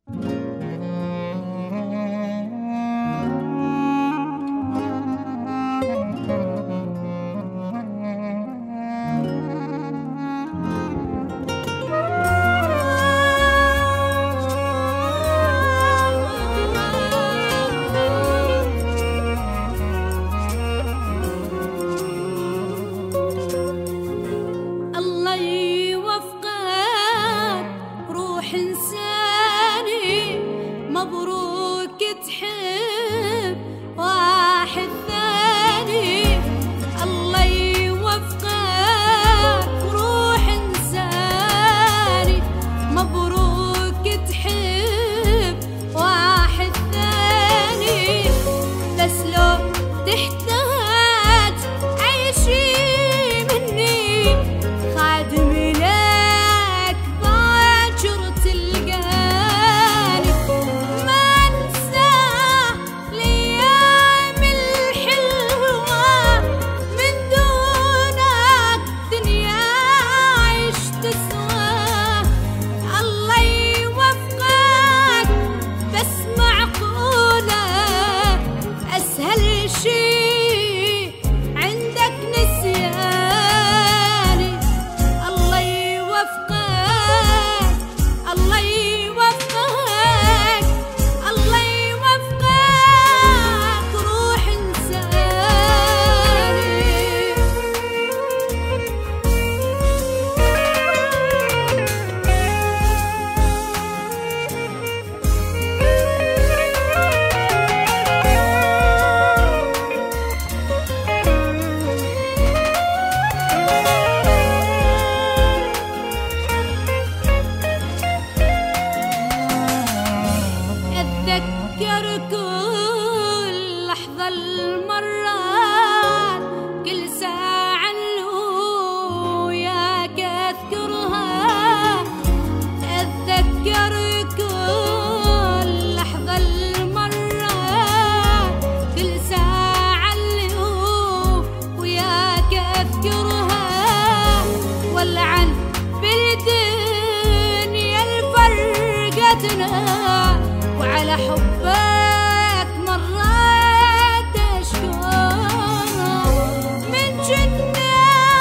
مبروك تحب واحد ثاني، الله يوفقك روح إنساني. مبروك تحب واحد ثاني، بس لو تحتاج أي شي مني خادم لك باكر تلقاني. ما انسى الأيام الحلوة، من دونك دنيا عيش تسوى. الله يوفقك بس معقولة أسهل شي عندك نسياني. الله يوفقك، الله يوفقك، الله يوفقك روح إنساني. أتذكر كل لحظة المرات، كل ساعة وياك أذكرها. أتذكر كل لحظة المرات، كل ساعة وياك أذكرها. والعن بالدنيا الفرقتنا، وعلى حبك مرات أشكرها. من جنة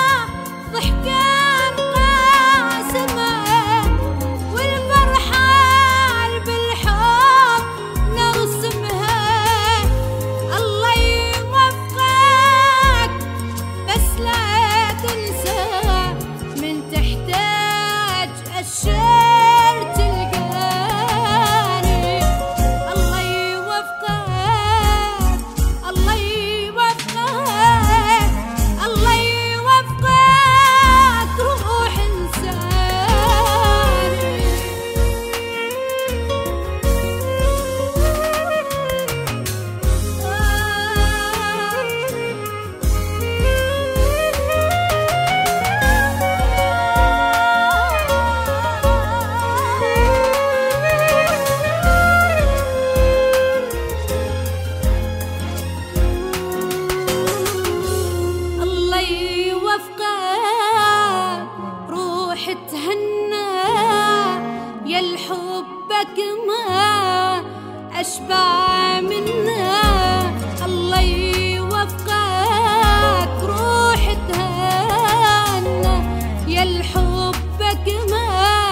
ضحكة مقاسمة، والفرحة بالحب نرسمها. الله يوفقك بس لا تنسى، من تحتاج الشر تلقاني. الله يوفقك، الله يوفقك، الله يوفقك روح إنساني. الله يوفقك روح تهنى، يا الحبك ما أشبع منا. الله يوفقك روح تهنى، يا الحبك ما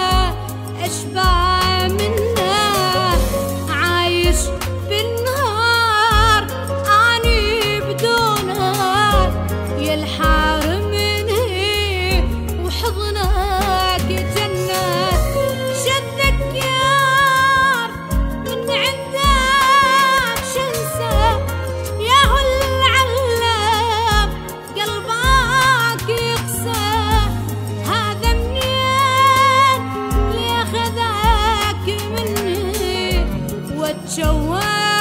أشبع منا. عايش بالنهار أني بدونك، يا الحارمني وحضنك جنة. شدك يار من عندك شنسى، يا هو العلام قلبك يقسى. هذا منين اللي أخذك مني وتشوق